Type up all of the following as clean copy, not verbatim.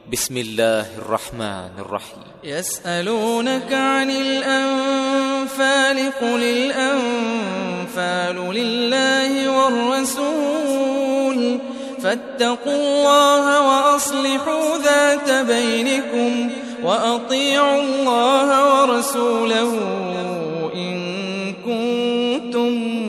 بسم الله الرحمن الرحيم. يسألونك عن الأنفال قل الأنفال لله والرسول فاتقوا الله وأصلحوا ذات بينكم وأطيعوا الله ورسوله إن كنتم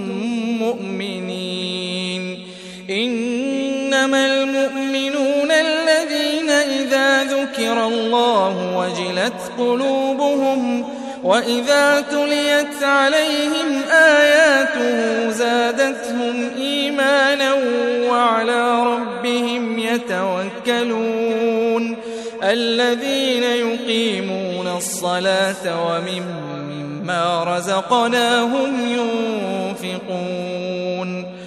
مؤمنين. إنما المؤمنون الذين إذا ذكر الله وجلت قلوبهم وإذا تليت عليهم آياته زادتهم إيمانا وعلى ربهم يتوكلون. الذين يقيمون الصلاة ومما رزقناهم ينفقون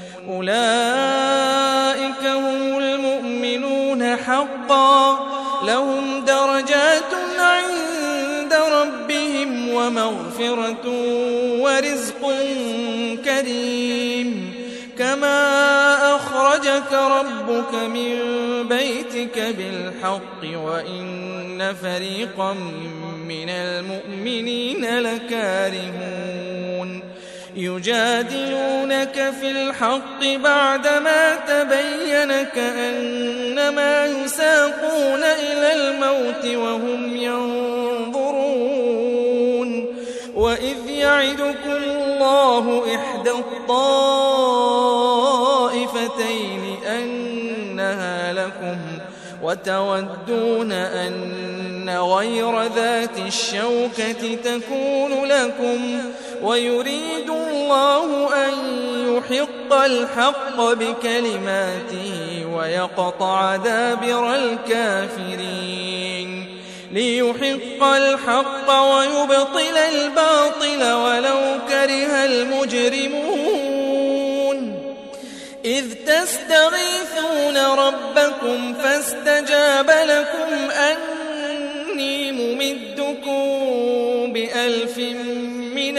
أولئك هم المؤمنون حقا لهم درجات عند ربهم ومغفرة ورزق كريم. كما أخرجك ربك من بيتك بالحق وإن فريقا من المؤمنين لكارهون يجادلونك في الحق بعدما تبين كأنما يساقون إلى الموت وهم ينظرون. وإذ يعدكم الله إحدى الطائفتين أنها لكم وتودون أن غير ذات الشوكة تكون لكم ويريد الله أن يحق الحق بكلماته ويقطع دابر الكافرين ليحق الحق ويبطل الباطل ولو كره المجرمون. إذ تستغيثون ربكم فاستجاب لكم أني ممدكم ب1000 من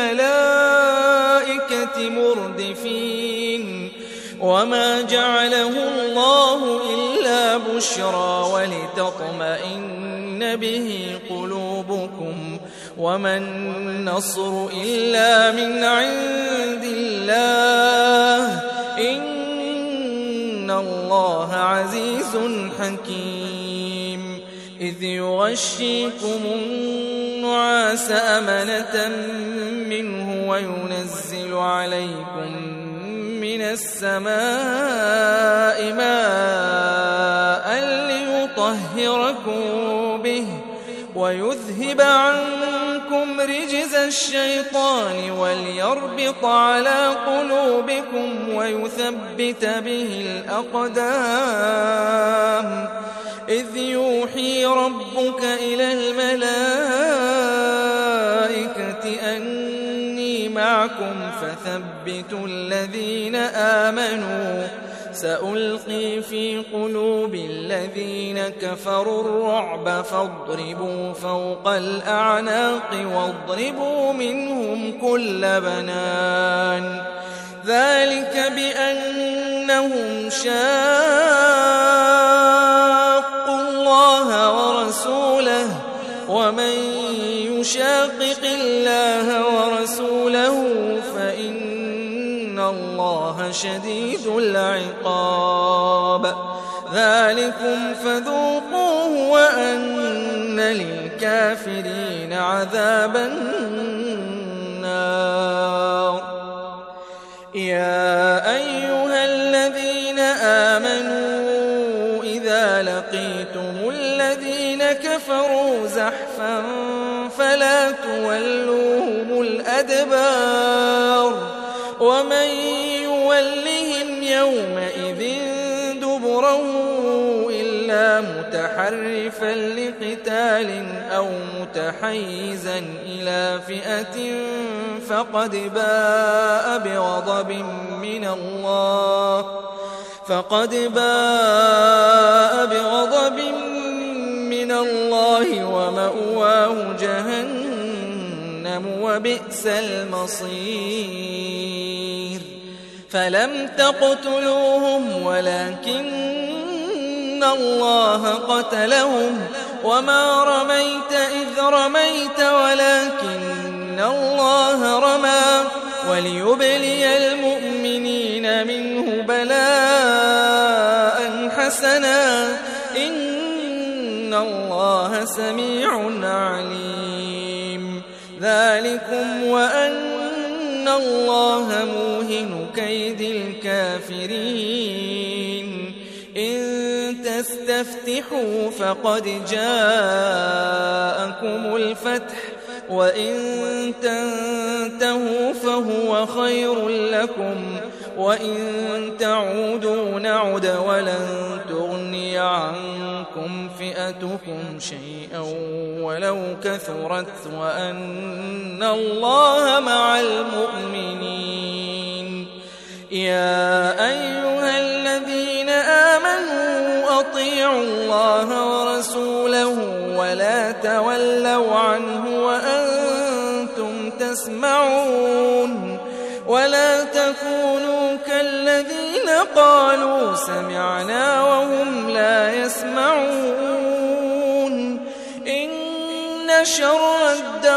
الملائكة مردفين. وما جعله الله إلا بشرى ولتطمئن به قلوبكم وما النصر إلا من عند الله إن الله عزيز حكيم. إذ يغشيكم النعاس أمنة منه وينزل عليكم من السماء ماء ليطهركم به ويذهب عنكم رجز الشيطان وليربط على قلوبكم ويثبت به الأقدام. إذ يوحي ربك إلى الملائكة أني معكم فثبتوا الذين آمنوا سألقي في قلوب الذين كفروا الرعب فاضربوا فوق الأعناق واضربوا منهم كل بنان. ذلك بأنهم شاقوا الله ورسوله ومن يشاقق الله ورسوله فإن الله شديد العقاب. ذلكم فذوقوه وأن للكافرين عذاب النار. يا أيها الذين آمنوا إذا لقيتم الذين كفروا زحفا فلا تولوهم الأدبار ومن يولهم يومئذ دبره إلا متحرفا لقتال أو متحيزا إلى فئة فقد باء بغضب من الله ومأواه جهنم وبئس المصير. فلم تقتلوهم ولكن إن الله قتلهم وما رميت إذ رميت ولكن الله رمى وليبلي المؤمنين منه بلاء حسنا إن الله سميع عليم ذلكم وأن الله موهن كيد الكافرين إن تستفتحوا فقد جاءكم الفتح وإن تنتهوا فهو خير لكم وإن تعودوا نعد ولن تغني عنكم فئتكم شيئا ولو كثرت وأن الله مع المؤمنين يا أيها الذين آمنوا أطيعوا الله ورسوله ولا تولوا عنه وأنتم تسمعون ولا تكونوا كالذين قالوا سمعنا وهم لا يسمعون إن شر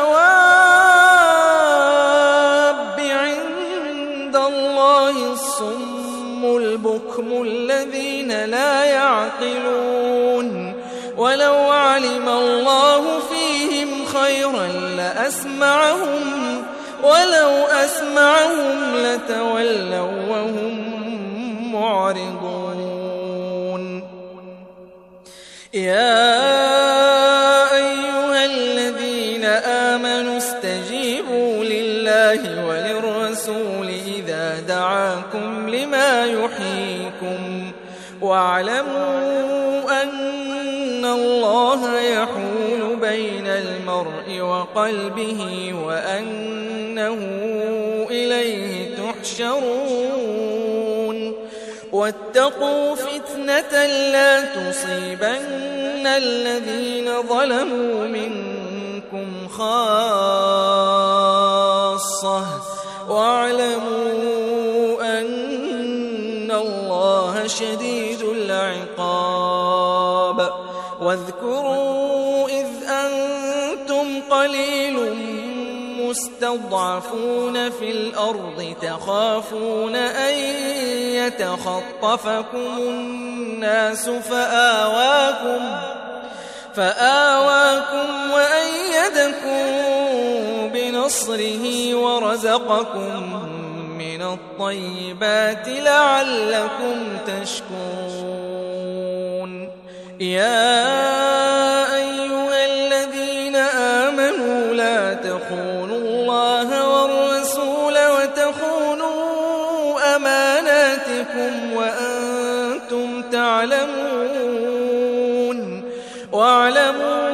الدواب عند الله الصم البكم الذين لا يعقلون ولو علم الله فيهم خيرا لأسمعهم ولو أسمعهم لتولوا وهم معرضون يا أيها الذين آمنوا استجيبوا لله وللرسول إذا دعاكم لما يحييكم واعلموا أن الله يحول بين المرء وقلبه وأنه إليه تحشرون واتقوا فتنة لا تصيبن الذين ظلموا منكم خاصة واعلموا أن الله شديد العقاب واذكروا إذ أنتم قليل مستضعفون في الأرض تخافون أن يتخطفكم الناس فآواكم وأيدكم بنصره ورزقكم من الطيبات لعلكم تشكرون يا أيها الذين آمنوا لا تخونوا الله والرسول وتخونوا أماناتكم وأنتم تعلمون واعلموا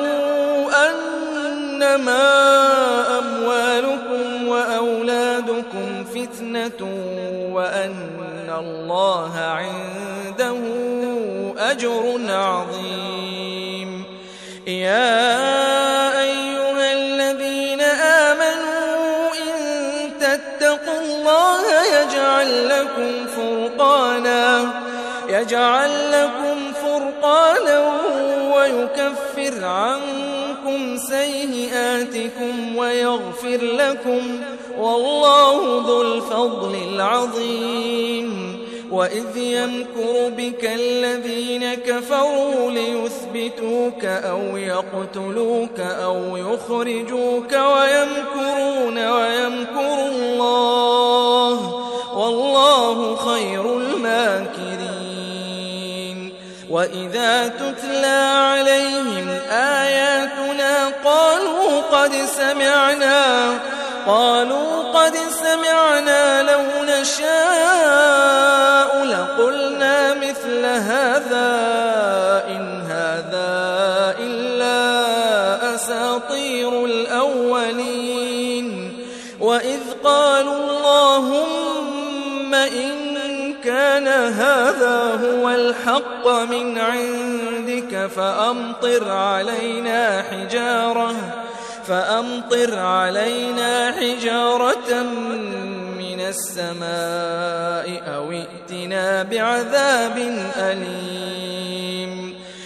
أنما أموالكم وأولادكم فتنة وأن الله عنده أجر عظيم يا أيها الذين آمنوا إن تتقوا الله يجعل لكم فرقانا ويكفر عنكم سيئاتكم ويغفر لكم والله ذو الفضل العظيم وإذ يمكر بك الذين كفروا ليثبتوك أو يقتلوك أو يخرجوك ويمكرون ويمكر الله والله خير الماكرين وإذا تتلى عليهم آياتنا قالوا قد سمعنا لو نشاء لقلنا مثل هذا إن هذا إلا أساطير الأولين وإذ قالوا اللهم إن كان هذا هو الحق من عندك فأمطر علينا حجارة من السماء أو ائتنا بعذاب أليم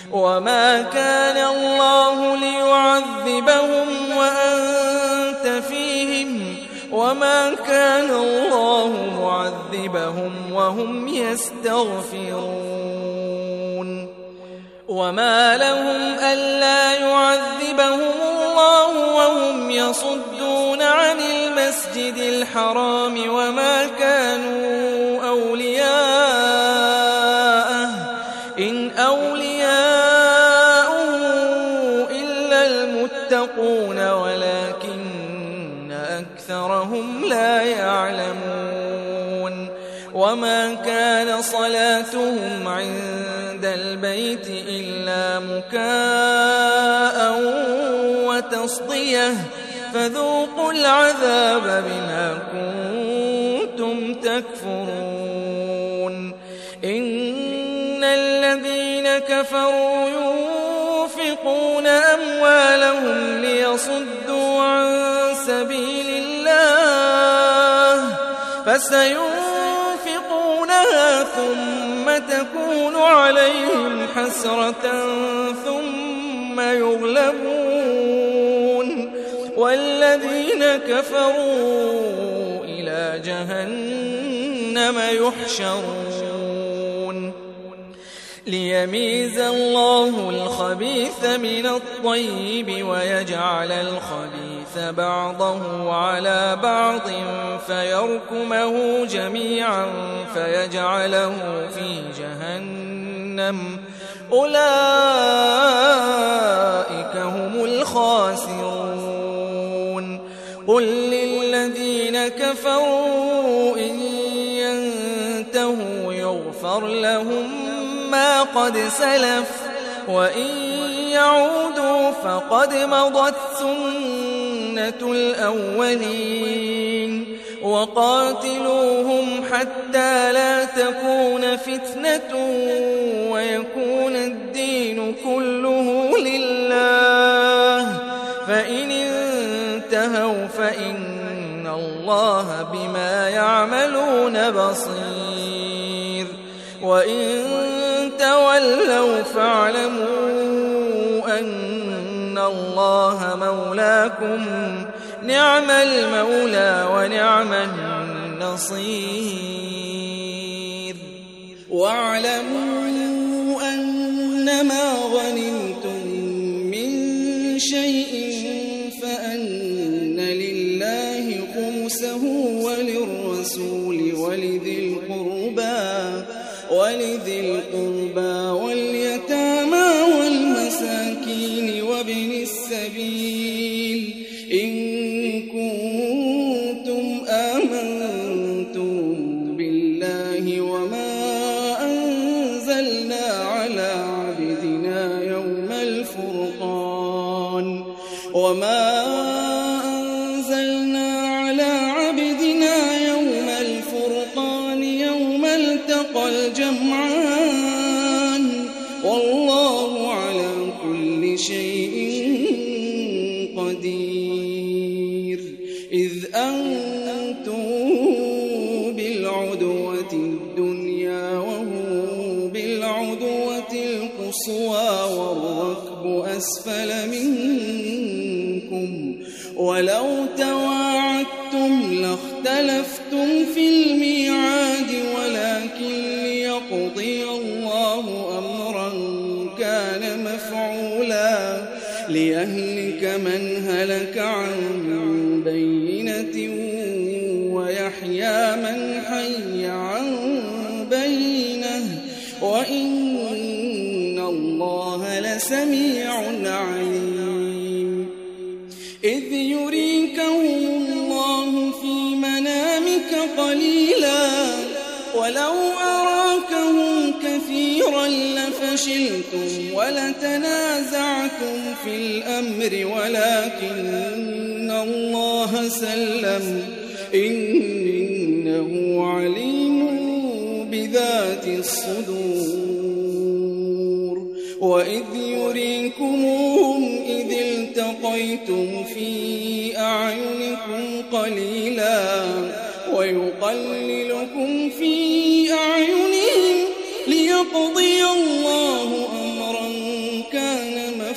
وما كان الله ليعذبهم وأنت فيهم وما كان الله معذبهم وهم يستغفرون وما لهم ألا يعذبهم الله وهم يصدون عن المسجد الحرام وما كانوا أولياءه إن أولياءه إلا المتقون ولكن أكثرهم لا يعلمون وما كان صلاتهم عند البيت إلا مكاء وتصدية فذوقوا العذاب بما كنتم تكفرون إن الذين كفروا ينفقون أموالهم ليصدوا عن سبيل الله فسينفقونها ثم تكون عليهم حسرة ثم يغلبون والذين كفروا إلى جهنم يحشرون ليميز الله الخبيث من الطيب ويجعل الخبيث بعضه على بعض فيركمه جميعا فيجعله في جهنم أولئك هم الخاسرون قل للذين كفروا إن ينتهوا يغفر لهم ما قد سلف وإن يعودوا فقد مضت سنة الأولين وقاتلوهم حتى لا تكون فتنة ويكون الدين كله لله فإن انتهوا فإن الله بما يعملون بصير وإن تولوا فاعلموا أن الله مولاكم نعم المولى ونعم النصير واعلموا أنما غنمتم من شيء فأن لله خمسه وللرسول ولذي القربى واليتامى والمساكين وابن السبيل إن كنتم آمنتم بالله وما أنزلنا على عبدنا يوم الفرقان يوم التقى الجمعان والله على كل شيء قدير إذ أنتم بالعدوة الدنيا وهم بالعدوة القصوى والركب أسفل منكم ولو تواعدتم لاختلفتم في الميعاد ولكن ليقضي الله أمرا كان مفعولا ليهلك من هلك عن بينة ويحيى من حي عن بينة وإن الله لسميع عليم إذ يريكهم الله في منامك قليلا ولو أراكهم كثيرا لفشلتم ولتنازعتم في الأمر ولكن الله سلم إنه عليم بذات الصدور وإذ يريكموهم إذ التقيتم في أعينكم قليلا ويقللكم في أعينهم ليقضي الله أمرا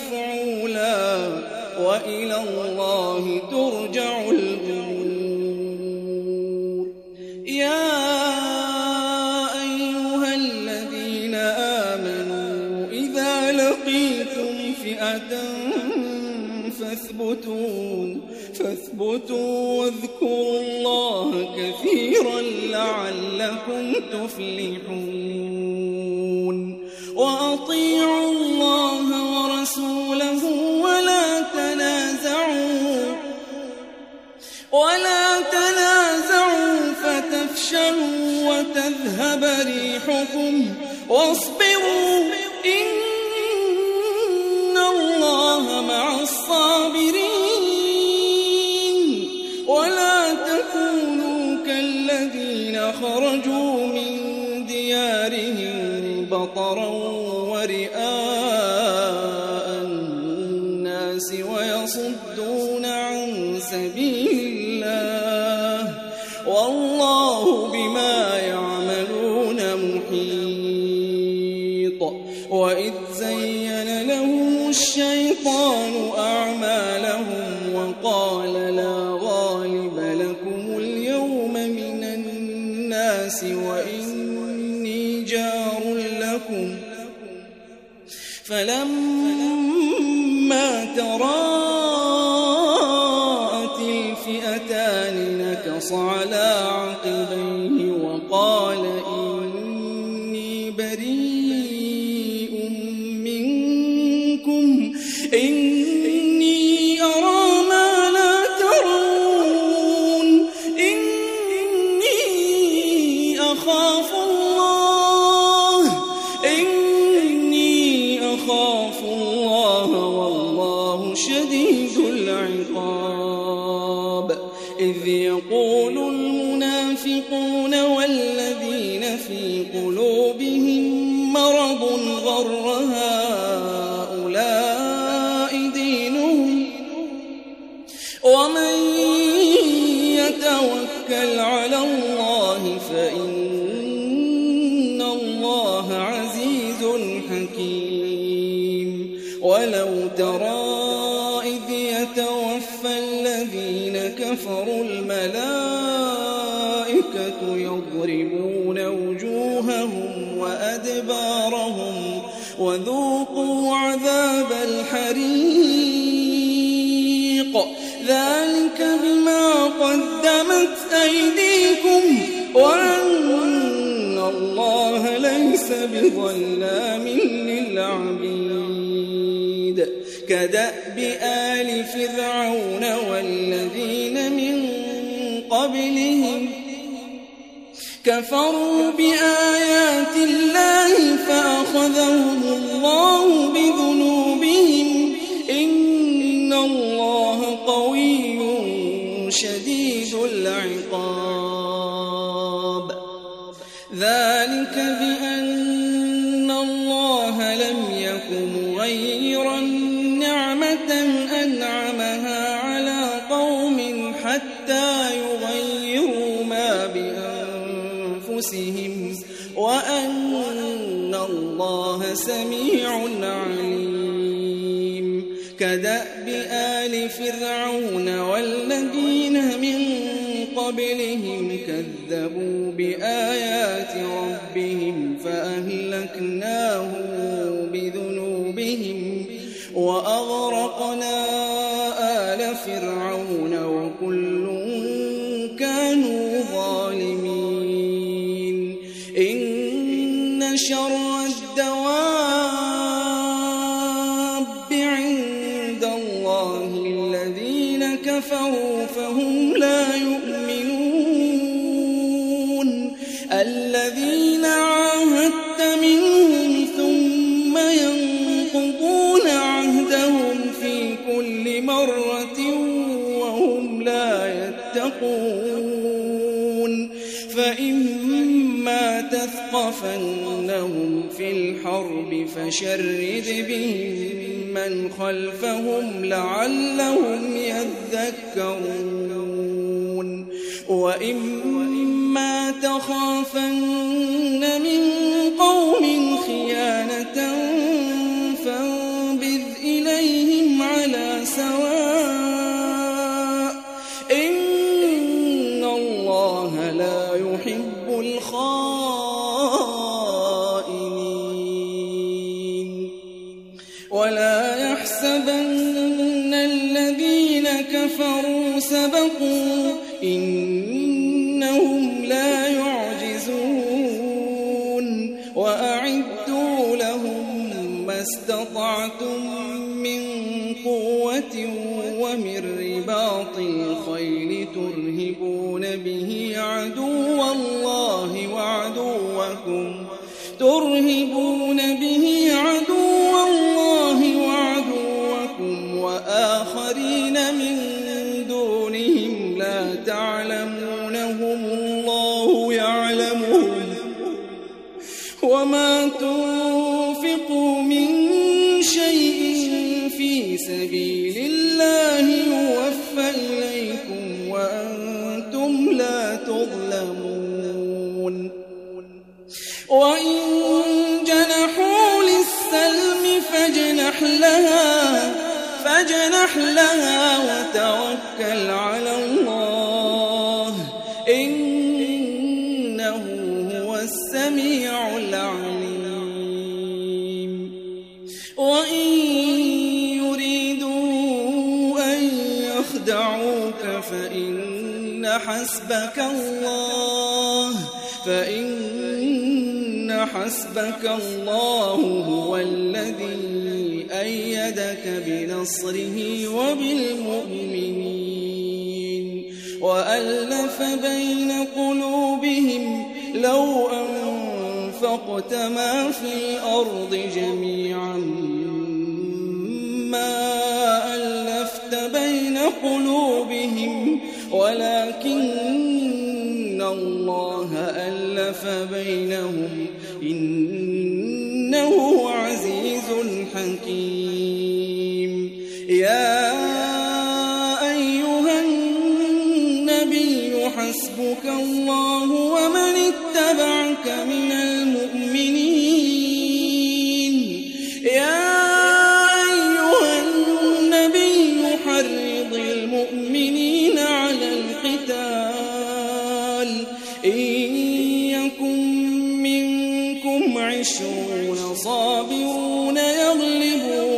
مفعولا وإلى الله ترجع الأمور. يا أيها الذين آمنوا إذا لقيتم فئة فاثبتوا واذكروا الله كثيرا لعلكم تفلحون. وأطيعوا الله ورسوله ولا تنازعوا فتفشلوا وتذهب ريحكم واصبروا إن الله مع الصابرين. ولا تكونوا كالذين خرجوا من ديارهم بطرا ورئاء الناس ويصدون عن سبيل الله والله بما يعملون محيط. وإذ زين لهم الشيطان أعمالهم وقال لا غالب لكم اليوم من الناس وإني جار لكم فلما تراءت الفئتان نكص على عقبيه وقال إني بريء منكم إني أرى ما لا ترون إني أخاف الله والله شديد العقاب. إذ يقول المنافقون والذين في قلوبهم مرض غر هؤلاء دينهم ومن يتوكل على الله فإن الله عزيز حكيم. ولو ترى إذ يتوفى الذين كفروا الملائكة يضربون وجوههم وأدبارهم وذوقوا عذاب الحريق ذلك بما قدمت أيديكم وأن الله ليس بظلام للعبيد. كدأب آل فرعون والذين من قبلهم كفروا بآيات الله فأخذهم الله بذنوبهم إن الله قوي شديد العقاب. ذلك بأن الله لم يكن مغيرا نعمة أنعمها على قوم حتى يغيروا ما بأنفسهم وأن الله سميع عليم. كدأب آل فرعون والذين من قبلهم كذبوا بآيات ربهم فأهلكناهم بذنوبهم وأغرقنا آل فرعون وكل كانوا ظالمين. إن شر الدواب عند الله الذين كفروا فهم لا يؤمنون. الذين عاهدت منهم ثم ينقضون عهدهم في كل مرة وهم لا يتقون. فإما تثقفنهم في الحرب فشرد بهم من خلفهم لعلهم يذكرون. وإما تخافن من قوم خيانة فانبذ إليهم ولا يحسبن الذين كفروا سبقوا إنهم لا يعجزون وأعدوا لهم ما استطعتم من قوة ومن رباط الخيل ترهبون به عدو الله وعدوكم وآخرين من دونهم لا تعلمونهم الله يعلمهم وما تنفقوا من شيء في سبيل الله يوفى إليكم وأنتم لا تظلمون وإن جنحوا للسلم فاجنح لها وتوكل على الله إنه هو السميع العليم وإن يريدوا أن يخدعوك فإن حسبك الله هو الذي أيدك بنصره وبالمؤمنين وألف بين قلوبهم لو أنفقت ما في الأرض جميعا ما ألفت بين قلوبهم ولكن الله ألف بينهم إنه عزيز حكيم يا أيها النبي حسبك الله ومن اتبعك من المؤمنين يا أيها النبي حرض المؤمنين على القتال إن يكن منكم 20 صابرون يغلبوا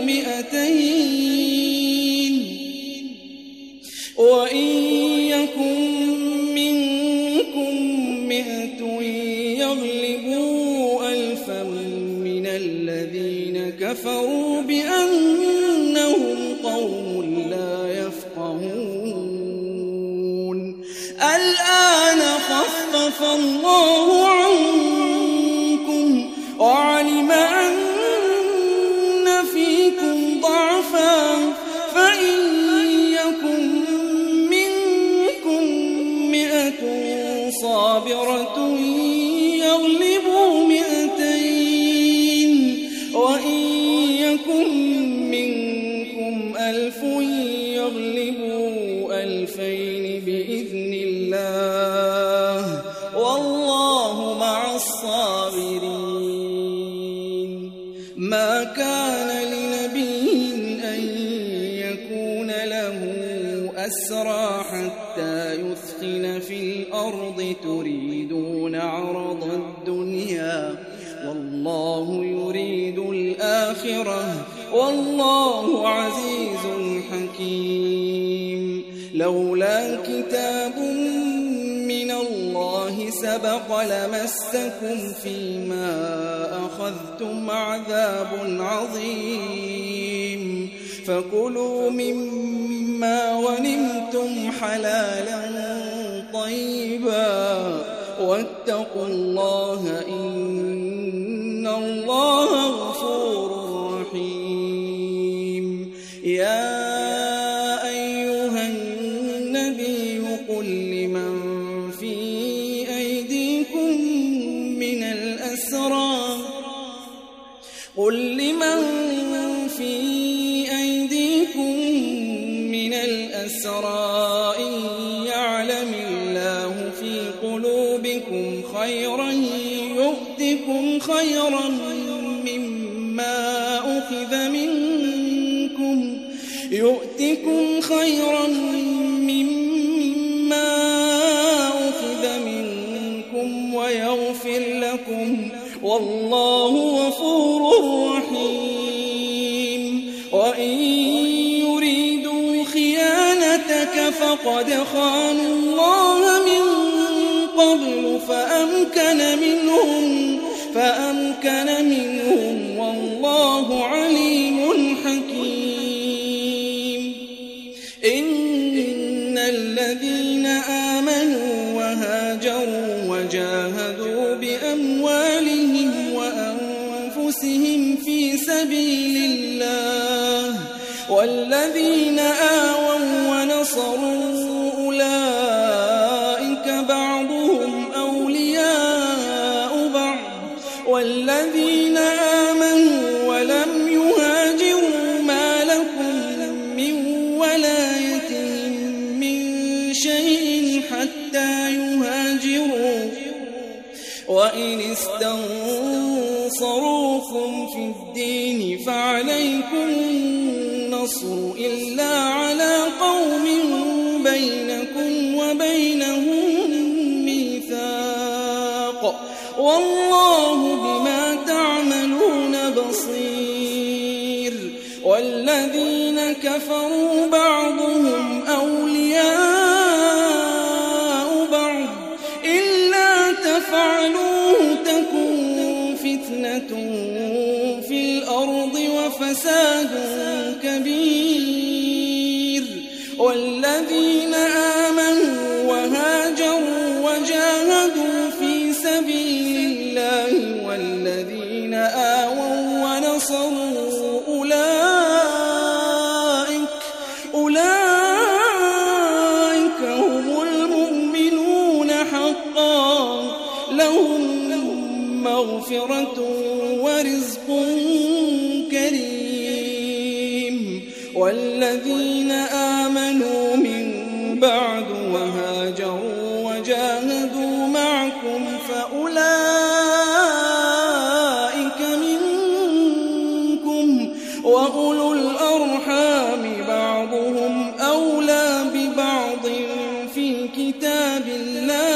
200 وإن يكن منكم 100 يغلبوا 1000 من الذين كفروا بأنهم قوم لا يفقهون الآن خفف الله عنكم وعلم أن فيكم ضعفا فإن يكن منكم 100 صابرة يغلبوا 200 وإن يكن منكم 1000 يغلبوا 2000 بإذن الله والله مع الصابرين ما كان لنبي أن يكون له أسرى حتى يثخن في الأرض تريدون عرض الدنيا والله يريد الآخرة والله عزيز حكيم لولا كتاب من الله سبق لمسكم فيما أخذتم عذاب عظيم فكلوا مما غنمتم حلالا طيبا واتقوا الله إن الله غفور رحيم يا أيها النبي قل لمن في أيديكم من الأسرى إن يعلم الله في قلوبكم خيرا يؤتكم خيرا مما أخذ منكم ويغفر لكم والله غفور رحيم وإن يريدوا خيانتك فقد خانوا الله من قبل فأمكن منهم والله عليم حكيم إن الذين آمنوا وهاجروا وجاهدوا بأموالهم وأنفسهم في سبيل الله والذين آووا ونصروا أولئك بعضهم أولياء بعض والذين آمنوا ولم يهاجروا ما لكم من ولايتهم من شيء حتى يهاجروا وإن استنصروكم في الدين فعليكم النصر إلا على قوم بينكم وبينهم ميثاق والله بما تعملون بصير والذين كفروا بعضهم أولياء بعض إلا تفعلوه تكن فتنة في الأرض وفساد كبير والذين آمنوا وهاجروا وجاهدوا في سبيل الله والذين آووا ونصروا أولئك هم المؤمنون حقا لهم مغفرة ورزق كريم والذين آمنوا من بعد وهاجروا وجاهدوا معكم فأولئك منكم وأولو الأرحام بعضهم أولى ببعض في كتاب الله